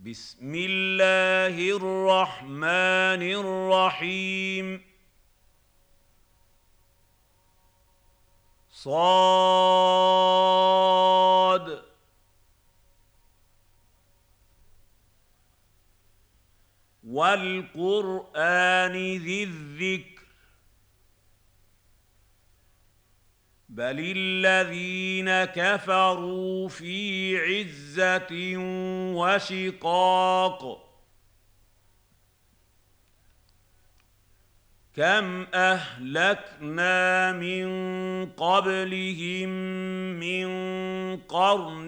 بسم الله الرحمن الرحيم صاد والقرآن ذي الذكر بل الذين كفروا في عزة وشقاق كم أهلكنا من قبلهم من قرن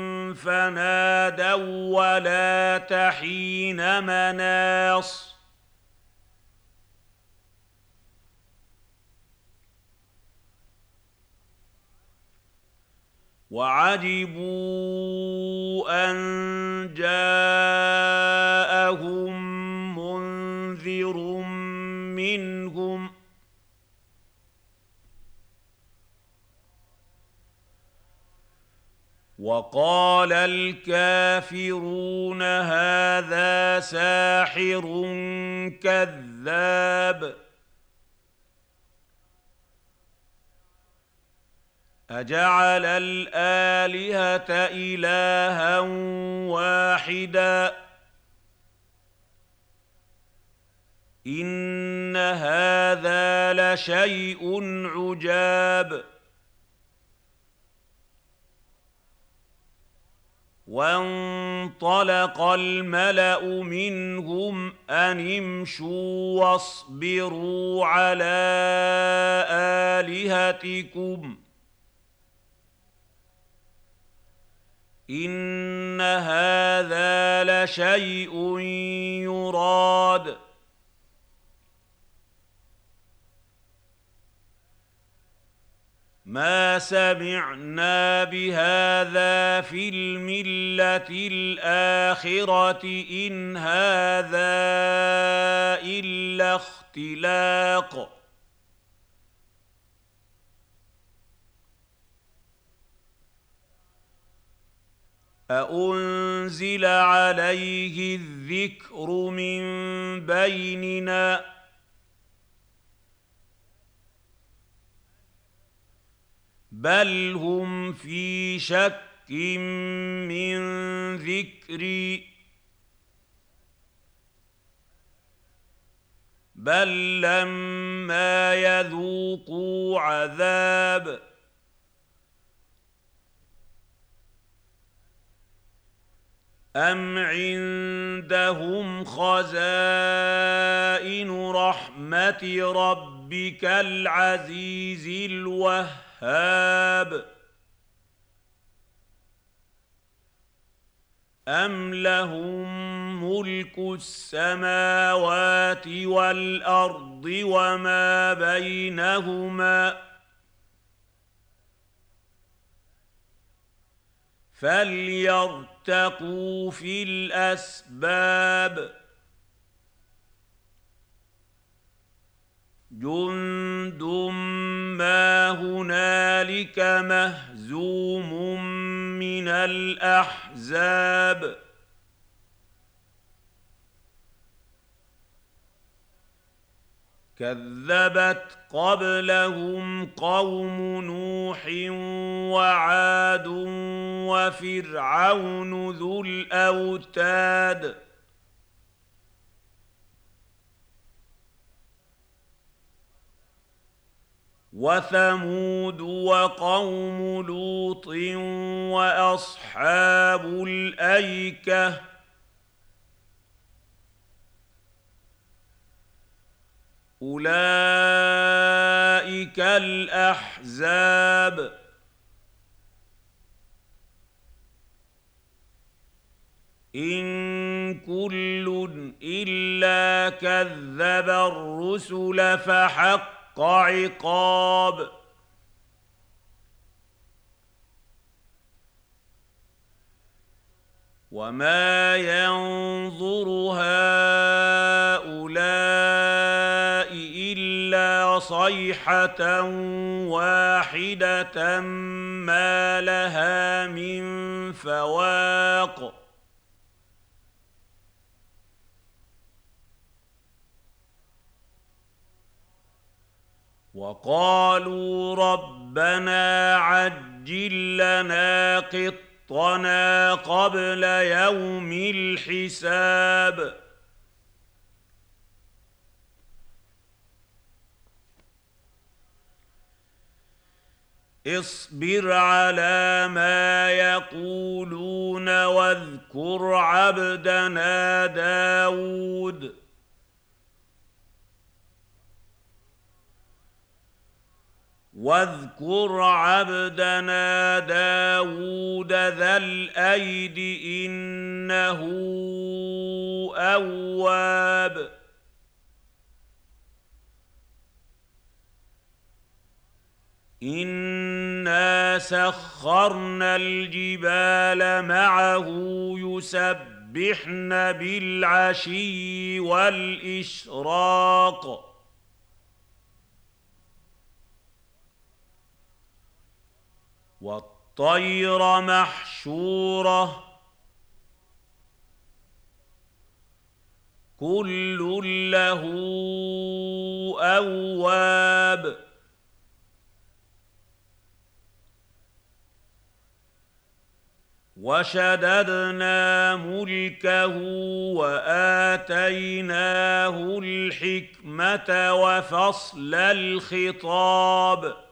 فنادوا ولا تحين مناص وعجبوا أن جاءهم منذر منهم وقال الكافرون هذا ساحر كذاب أجعل الآلهة إلها واحدا إن هذا لشيء عجاب وانطلق الملأ منهم أن امشوا واصبروا على آلهتكم إن هذا لشيء يراد ما سمعنا بهذا في الملة الآخرة إن هذا إلا اختلاق أأنزل عليه الذكر من بيننا بل هم في شك من ذكري بل لما يذوقوا عذاب أم عندهم خزائن رحمة ربك العزيز الوهاب أم لهم ملك السماوات والأرض وما بينهما فليرتقوا في الأسباب جند ما هنالك مهزوم من الأحزاب كذبت قبلهم قوم نوح وعاد وفرعون ذو الأوتاد وثمود وقوم لوط وأصحاب الأيكة أولئك الأحزاب إن كل إلا كذب الرسل فحق عقاب وما ينظر هؤلاء إلا صيحة واحدة ما لها من فواق وقالوا ربنا عجل لنا قطنا قبل يوم الحساب اصبر على ما يقولون واذكر عبدنا داود ذا الأيد إنه أواب إنا سخرنا الجبال معه يسبحن بالعشي والإشراق والطير محشورة كل له أواب وشددنا ملكه وآتيناه الحكمة وفصل الخطاب